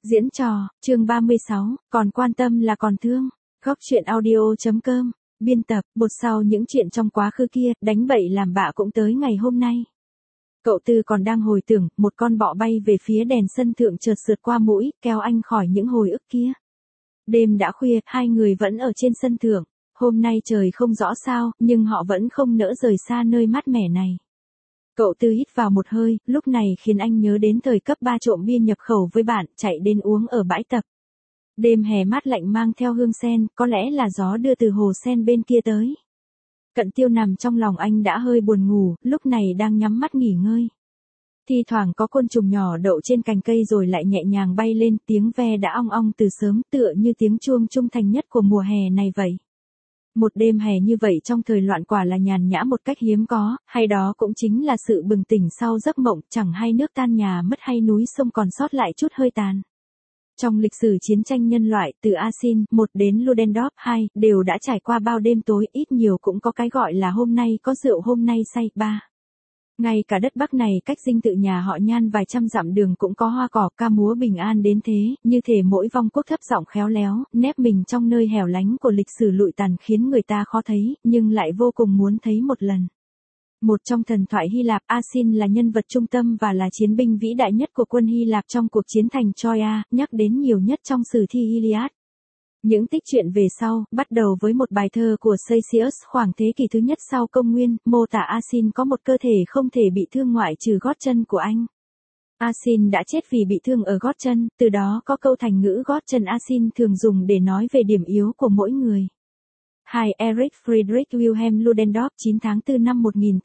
Diễn trò, chương 36, còn quan tâm là còn thương. Góc truyện audio.com, biên tập, bột sau những chuyện trong quá khứ kia, đánh bậy làm bạ cũng tới ngày hôm nay. Cậu Tư còn đang hồi tưởng, một con bọ bay về phía đèn sân thượng chợt sượt qua mũi, kéo anh khỏi những hồi ức kia. Đêm đã khuya, hai người vẫn ở trên sân thượng. Hôm nay trời không rõ sao, nhưng họ vẫn không nỡ rời xa nơi mát mẻ này. Cậu Tư hít vào một hơi, lúc này khiến anh nhớ đến thời cấp 3 trộm bia nhập khẩu với bạn, chạy đến uống ở bãi tập. Đêm hè mát lạnh mang theo hương sen, có lẽ là gió đưa từ hồ sen bên kia tới. Cận Tiêu nằm trong lòng anh đã hơi buồn ngủ, lúc này đang nhắm mắt nghỉ ngơi. Thi thoảng có côn trùng nhỏ đậu trên cành cây rồi lại nhẹ nhàng bay lên, tiếng ve đã ong ong từ sớm, tựa như tiếng chuông trung thành nhất của mùa hè này vậy. Một đêm hè như vậy trong thời loạn quả là nhàn nhã một cách hiếm có, hay đó cũng chính là sự bừng tỉnh sau giấc mộng, chẳng hay nước tan nhà mất hay núi sông còn sót lại chút hơi tàn. Trong lịch sử chiến tranh nhân loại, từ Asin 1 đến Ludendorff 2, đều đã trải qua bao đêm tối, ít nhiều cũng có cái gọi là hôm nay có rượu hôm nay say. 3. Ngay cả đất Bắc này cách dinh tự nhà họ Nhan vài trăm dặm đường cũng có hoa cỏ ca múa bình an đến thế, như thể mỗi vong quốc thấp giọng khéo léo, nép mình trong nơi hẻo lánh của lịch sử lụi tàn khiến người ta khó thấy, nhưng lại vô cùng muốn thấy một lần. Một trong thần thoại Hy Lạp, Asin là nhân vật trung tâm và là chiến binh vĩ đại nhất của quân Hy Lạp trong cuộc chiến thành Troia, nhắc đến nhiều nhất trong sử thi Iliad. Những tích truyện về sau, bắt đầu với một bài thơ của Caesius khoảng thế kỷ thứ nhất sau công nguyên, mô tả Asin có một cơ thể không thể bị thương ngoại trừ gót chân của anh. Asin đã chết vì bị thương ở gót chân, từ đó có câu thành ngữ gót chân Asin thường dùng để nói về điểm yếu của mỗi người. 2. Erich Friedrich Wilhelm Ludendorff 9 tháng 4 năm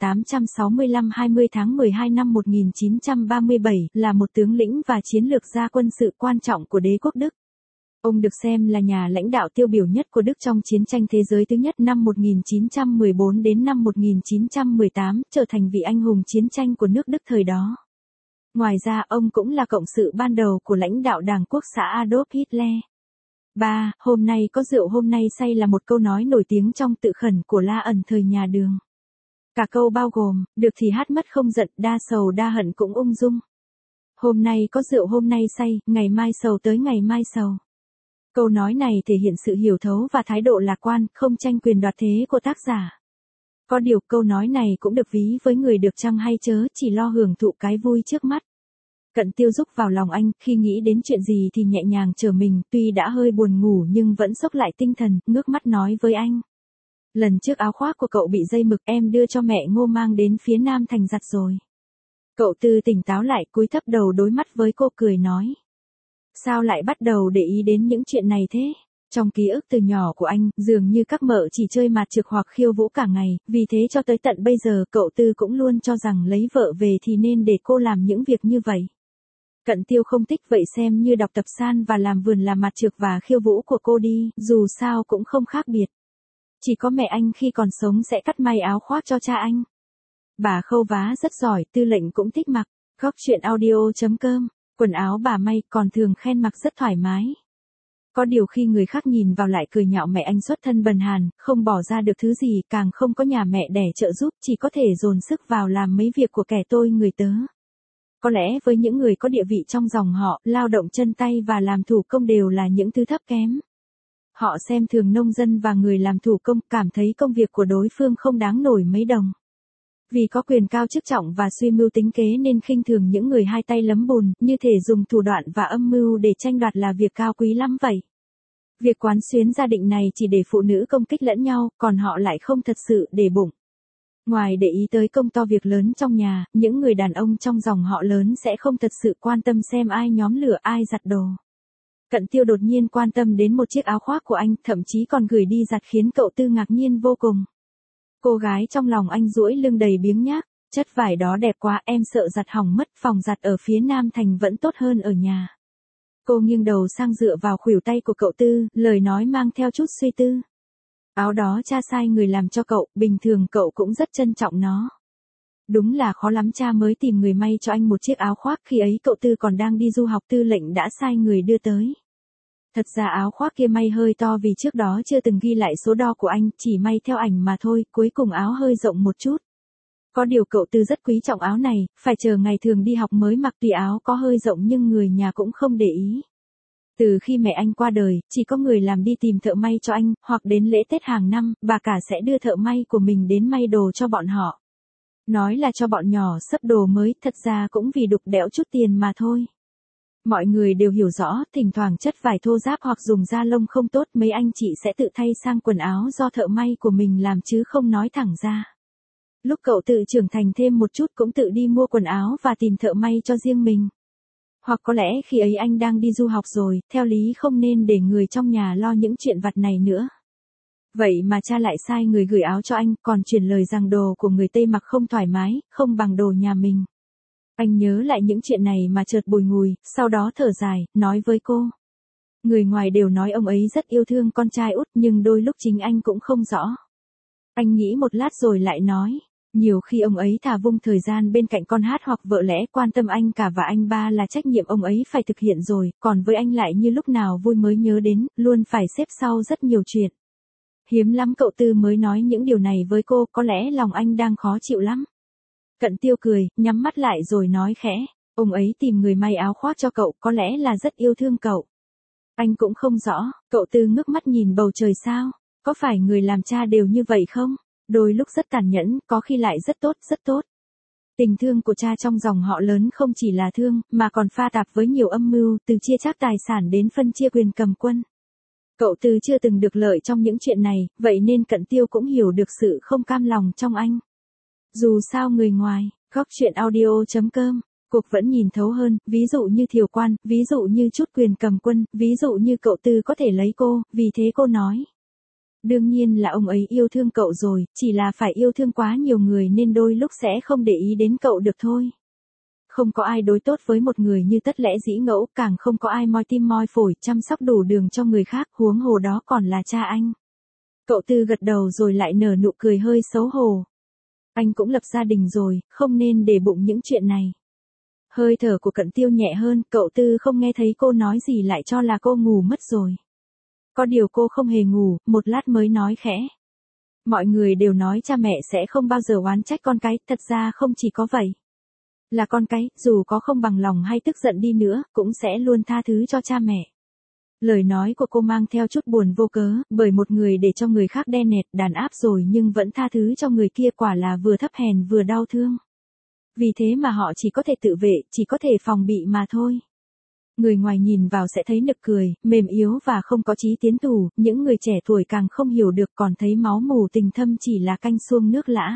1865 20 tháng 12 năm 1937 là một tướng lĩnh và chiến lược gia quân sự quan trọng của đế quốc Đức. Ông được xem là nhà lãnh đạo tiêu biểu nhất của Đức trong chiến tranh thế giới thứ nhất năm 1914 đến năm 1918, trở thành vị anh hùng chiến tranh của nước Đức thời đó. Ngoài ra ông cũng là cộng sự ban đầu của lãnh đạo Đảng Quốc xã Adolf Hitler. 3. Hôm nay có rượu hôm nay say là một câu nói nổi tiếng trong tự khẩn của La ẩn thời nhà Đường. Cả câu bao gồm, được thì hát mất không giận, đa sầu đa hận cũng ung dung. Hôm nay có rượu hôm nay say, ngày mai sầu tới ngày mai sầu. Câu nói này thể hiện sự hiểu thấu và thái độ lạc quan, không tranh quyền đoạt thế của tác giả. Có điều câu nói này cũng được ví với người được chăng hay chớ, chỉ lo hưởng thụ cái vui trước mắt. Cận Tiêu rúc vào lòng anh, khi nghĩ đến chuyện gì thì nhẹ nhàng trở mình, tuy đã hơi buồn ngủ nhưng vẫn xốc lại tinh thần, ngước mắt nói với anh. Lần trước áo khoác của cậu bị dây mực em đưa cho mẹ Ngô mang đến phía Nam Thành giặt rồi. Cậu Tư tỉnh táo lại, cúi thấp đầu đối mắt với cô cười nói. Sao lại bắt đầu để ý đến những chuyện này thế? Trong ký ức từ nhỏ của anh, dường như các mợ chỉ chơi mạt trược hoặc khiêu vũ cả ngày, vì thế cho tới tận bây giờ cậu Tư cũng luôn cho rằng lấy vợ về thì nên để cô làm những việc như vậy. Cận Tiêu không thích vậy xem như đọc tập san và làm vườn làm mạt trược và khiêu vũ của cô đi, dù sao cũng không khác biệt. Chỉ có mẹ anh khi còn sống sẽ cắt may áo khoác cho cha anh. Bà khâu vá rất giỏi, Tư lệnh cũng thích mặc. Góc truyện audio.com, quần áo bà may còn thường khen mặc rất thoải mái. Có điều khi người khác nhìn vào lại cười nhạo mẹ anh xuất thân bần hàn, không bỏ ra được thứ gì, càng không có nhà mẹ đẻ trợ giúp, chỉ có thể dồn sức vào làm mấy việc của kẻ tôi người tớ. Có lẽ với những người có địa vị trong dòng họ, lao động chân tay và làm thủ công đều là những thứ thấp kém. Họ xem thường nông dân và người làm thủ công, cảm thấy công việc của đối phương không đáng nổi mấy đồng. Vì có quyền cao chức trọng và suy mưu tính kế nên khinh thường những người hai tay lấm bùn, như thể dùng thủ đoạn và âm mưu để tranh đoạt là việc cao quý lắm vậy. Việc quán xuyến gia định này chỉ để phụ nữ công kích lẫn nhau, còn họ lại không thật sự để bụng. Ngoài để ý tới công to việc lớn trong nhà, những người đàn ông trong dòng họ lớn sẽ không thật sự quan tâm xem ai nhóm lửa ai giặt đồ. Cận Tiêu đột nhiên quan tâm đến một chiếc áo khoác của anh, thậm chí còn gửi đi giặt khiến cậu Tư ngạc nhiên vô cùng. Cô gái trong lòng anh duỗi lưng đầy biếng nhác, chất vải đó đẹp quá, em sợ giặt hỏng mất, phòng giặt ở phía Nam Thành vẫn tốt hơn ở nhà. Cô nghiêng đầu sang dựa vào khuỷu tay của cậu Tư, lời nói mang theo chút suy tư. Áo đó cha sai người làm cho cậu, bình thường cậu cũng rất trân trọng nó. Đúng là khó lắm cha mới tìm người may cho anh một chiếc áo khoác, khi ấy cậu Tư còn đang đi du học, Tư lệnh đã sai người đưa tới. Thật ra áo khoác kia may hơi to vì trước đó chưa từng ghi lại số đo của anh, chỉ may theo ảnh mà thôi, cuối cùng áo hơi rộng một chút. Có điều cậu Tư rất quý trọng áo này, phải chờ ngày thường đi học mới mặc, tuy áo có hơi rộng nhưng người nhà cũng không để ý. Từ khi mẹ anh qua đời, chỉ có người làm đi tìm thợ may cho anh, hoặc đến lễ Tết hàng năm, bà cả sẽ đưa thợ may của mình đến may đồ cho bọn họ. Nói là cho bọn nhỏ xấp đồ mới, thật ra cũng vì đục đẽo chút tiền mà thôi. Mọi người đều hiểu rõ, thỉnh thoảng chất vải thô ráp hoặc dùng da lông không tốt, mấy anh chị sẽ tự thay sang quần áo do thợ may của mình làm chứ không nói thẳng ra. Lúc cậu tự trưởng thành thêm một chút cũng tự đi mua quần áo và tìm thợ may cho riêng mình. Hoặc có lẽ khi ấy anh đang đi du học rồi, theo lý không nên để người trong nhà lo những chuyện vặt này nữa. Vậy mà cha lại sai người gửi áo cho anh, còn truyền lời rằng đồ của người Tây mặc không thoải mái, không bằng đồ nhà mình. Anh nhớ lại những chuyện này mà chợt bùi ngùi, sau đó thở dài, nói với cô. Người ngoài đều nói ông ấy rất yêu thương con trai út nhưng đôi lúc chính anh cũng không rõ. Anh nghĩ một lát rồi lại nói. Nhiều khi ông ấy thà vung thời gian bên cạnh con hát hoặc vợ lẽ quan tâm anh cả và anh ba là trách nhiệm ông ấy phải thực hiện rồi, còn với anh lại như lúc nào vui mới nhớ đến, luôn phải xếp sau rất nhiều chuyện. Hiếm lắm cậu Tư mới nói những điều này với cô, có lẽ lòng anh đang khó chịu lắm. Cận Tiêu cười, nhắm mắt lại rồi nói khẽ, ông ấy tìm người may áo khoác cho cậu, có lẽ là rất yêu thương cậu. Anh cũng không rõ, cậu Tư ngước mắt nhìn bầu trời sao, có phải người làm cha đều như vậy không? Đôi lúc rất tàn nhẫn, có khi lại rất tốt, rất tốt. Tình thương của cha trong dòng họ lớn không chỉ là thương, mà còn pha tạp với nhiều âm mưu, từ chia chác tài sản đến phân chia quyền cầm quân. Cậu Tư chưa từng được lợi trong những chuyện này, vậy nên Cận Tiêu cũng hiểu được sự không cam lòng trong anh. Dù sao người ngoài, góc chuyện audio.com, cuộc vẫn nhìn thấu hơn, ví dụ như Thiều Quan, ví dụ như chút quyền cầm quân, ví dụ như cậu Tư có thể lấy cô, vì thế cô nói. Đương nhiên là ông ấy yêu thương cậu rồi, chỉ là phải yêu thương quá nhiều người nên đôi lúc sẽ không để ý đến cậu được thôi. Không có ai đối tốt với một người như tất lẽ dĩ ngẫu, càng không có ai moi tim moi phổi, chăm sóc đủ đường cho người khác, huống hồ đó còn là cha anh. Cậu Tư gật đầu rồi lại nở nụ cười hơi xấu hổ. Anh cũng lập gia đình rồi, không nên để bụng những chuyện này. Hơi thở của Cận Tiêu nhẹ hơn, cậu Tư không nghe thấy cô nói gì lại cho là cô ngủ mất rồi. Có điều cô không hề ngủ, một lát mới nói khẽ. Mọi người đều nói cha mẹ sẽ không bao giờ oán trách con cái, thật ra không chỉ có vậy. Là con cái, dù có không bằng lòng hay tức giận đi nữa, cũng sẽ luôn tha thứ cho cha mẹ. Lời nói của cô mang theo chút buồn vô cớ, bởi một người để cho người khác đe nẹt, đàn áp rồi nhưng vẫn tha thứ cho người kia quả là vừa thấp hèn vừa đau thương. Vì thế mà họ chỉ có thể tự vệ, chỉ có thể phòng bị mà thôi. Người ngoài nhìn vào sẽ thấy nực cười, mềm yếu và không có chí tiến thủ, những người trẻ tuổi càng không hiểu được còn thấy máu mù tình thâm chỉ là canh xuông nước lã.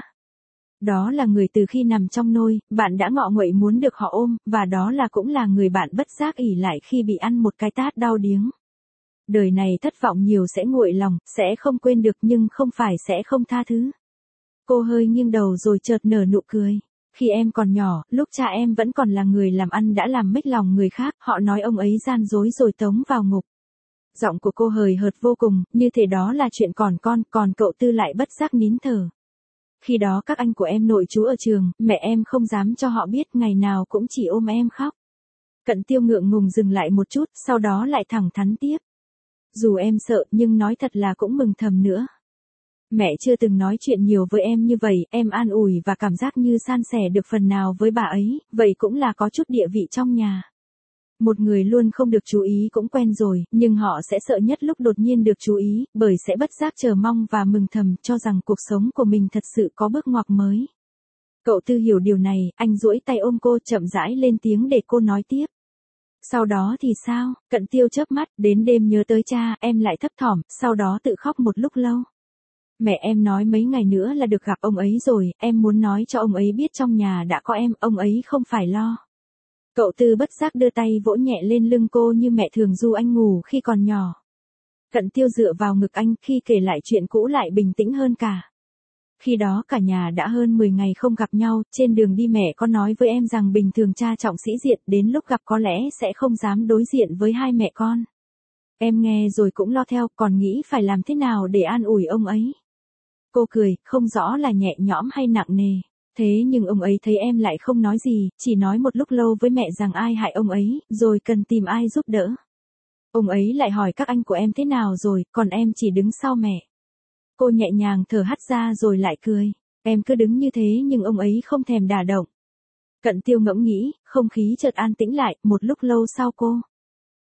Đó là người từ khi nằm trong nôi, bạn đã ngọ nguậy muốn được họ ôm, và đó là cũng là người bạn bất giác ỷ lại khi bị ăn một cái tát đau điếng. Đời này thất vọng nhiều sẽ nguội lòng, sẽ không quên được nhưng không phải sẽ không tha thứ. Cô hơi nghiêng đầu rồi chợt nở nụ cười. Khi em còn nhỏ, lúc cha em vẫn còn là người làm ăn đã làm mếch lòng người khác, họ nói ông ấy gian dối rồi tống vào ngục. Giọng của cô hời hợt vô cùng, như thể đó là chuyện còn cậu Tư lại bất giác nín thở. Khi đó các anh của em nội trú ở trường, mẹ em không dám cho họ biết, ngày nào cũng chỉ ôm em khóc. Cận Tiêu ngượng ngùng dừng lại một chút, sau đó lại thẳng thắn tiếp. Dù em sợ nhưng nói thật là cũng mừng thầm nữa. Mẹ chưa từng nói chuyện nhiều với em như vậy, em an ủi và cảm giác như san sẻ được phần nào với bà ấy, vậy cũng là có chút địa vị trong nhà. Một người luôn không được chú ý cũng quen rồi, nhưng họ sẽ sợ nhất lúc đột nhiên được chú ý, bởi sẽ bất giác chờ mong và mừng thầm cho rằng cuộc sống của mình thật sự có bước ngoặt mới. Cậu Tư hiểu điều này, anh duỗi tay ôm cô chậm rãi lên tiếng để cô nói tiếp. Sau đó thì sao? Cận Tiêu chớp mắt, đến đêm nhớ tới cha, em lại thấp thỏm, sau đó tự khóc một lúc lâu. Mẹ em nói mấy ngày nữa là được gặp ông ấy rồi, em muốn nói cho ông ấy biết trong nhà đã có em, ông ấy không phải lo. Cậu Tư bất giác đưa tay vỗ nhẹ lên lưng cô như mẹ thường du anh ngủ khi còn nhỏ. Cận Tiêu dựa vào ngực anh, khi kể lại chuyện cũ lại bình tĩnh hơn cả. Khi đó cả nhà đã hơn 10 ngày không gặp nhau, trên đường đi mẹ có nói với em rằng bình thường cha trọng sĩ diện, đến lúc gặp có lẽ sẽ không dám đối diện với hai mẹ con. Em nghe rồi cũng lo theo, còn nghĩ phải làm thế nào để an ủi ông ấy. Cô cười, không rõ là nhẹ nhõm hay nặng nề. Thế nhưng ông ấy thấy em lại không nói gì, chỉ nói một lúc lâu với mẹ rằng ai hại ông ấy, rồi cần tìm ai giúp đỡ. Ông ấy lại hỏi các anh của em thế nào rồi, còn em chỉ đứng sau mẹ. Cô nhẹ nhàng thở hắt ra rồi lại cười. Em cứ đứng như thế nhưng ông ấy không thèm đả động. Cận Tiêu ngẫm nghĩ, không khí chợt an tĩnh lại, một lúc lâu sau cô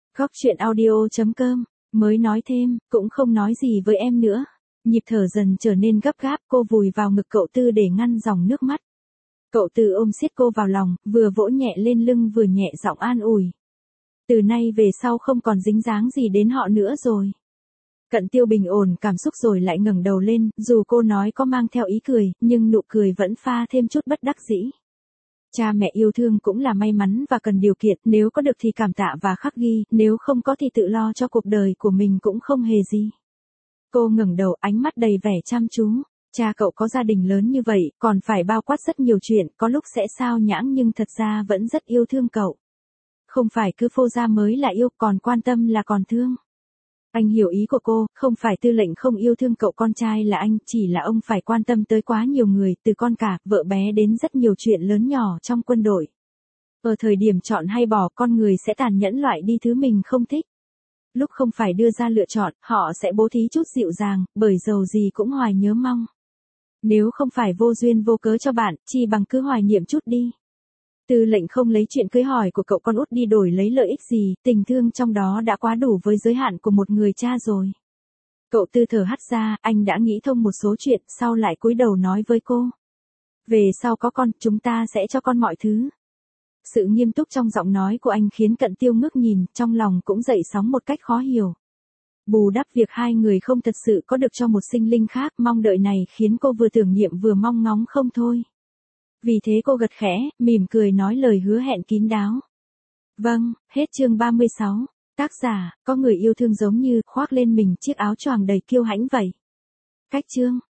Góc chuyện audio.com, mới nói thêm, cũng không nói gì với em nữa. Nhịp thở dần trở nên gấp gáp, cô vùi vào ngực cậu Tư để ngăn dòng nước mắt. Cậu Tư ôm siết cô vào lòng, vừa vỗ nhẹ lên lưng vừa nhẹ giọng an ủi. Từ nay về sau không còn dính dáng gì đến họ nữa rồi. Cận Tiêu bình ổn cảm xúc rồi lại ngẩng đầu lên, dù cô nói có mang theo ý cười, nhưng nụ cười vẫn pha thêm chút bất đắc dĩ. Cha mẹ yêu thương cũng là may mắn và cần điều kiện, nếu có được thì cảm tạ và khắc ghi, nếu không có thì tự lo cho cuộc đời của mình cũng không hề gì. Cô ngẩng đầu, ánh mắt đầy vẻ chăm chú. Cha cậu có gia đình lớn như vậy, còn phải bao quát rất nhiều chuyện, có lúc sẽ sao nhãng nhưng thật ra vẫn rất yêu thương cậu. Không phải cứ phô ra mới là yêu, còn quan tâm là còn thương. Anh hiểu ý của cô, không phải Tư lệnh không yêu thương cậu con trai là anh, chỉ là ông phải quan tâm tới quá nhiều người, từ con cả, vợ bé đến rất nhiều chuyện lớn nhỏ trong quân đội. Ở thời điểm chọn hay bỏ, con người sẽ tàn nhẫn loại đi thứ mình không thích. Lúc không phải đưa ra lựa chọn, họ sẽ bố thí chút dịu dàng, bởi dầu gì cũng hoài nhớ mong. Nếu không phải vô duyên vô cớ cho bạn, chi bằng cứ hoài niệm chút đi. Tư lệnh không lấy chuyện cưới hỏi của cậu con út đi đổi lấy lợi ích gì, tình thương trong đó đã quá đủ với giới hạn của một người cha rồi. Cậu Tư thở hắt ra, anh đã nghĩ thông một số chuyện, sau lại cúi đầu nói với cô. Về sau có con, chúng ta sẽ cho con mọi thứ. Sự nghiêm túc trong giọng nói của anh khiến Cận Tiêu ngước nhìn, trong lòng cũng dậy sóng một cách khó hiểu. Bù đắp việc hai người không thật sự có được cho một sinh linh khác, mong đợi này khiến cô vừa tưởng niệm vừa mong ngóng không thôi. Vì thế cô gật khẽ, mỉm cười nói lời hứa hẹn kín đáo. Vâng, hết chương 36. Tác giả, có người yêu thương giống như khoác lên mình chiếc áo choàng đầy kiêu hãnh vậy. Cách chương.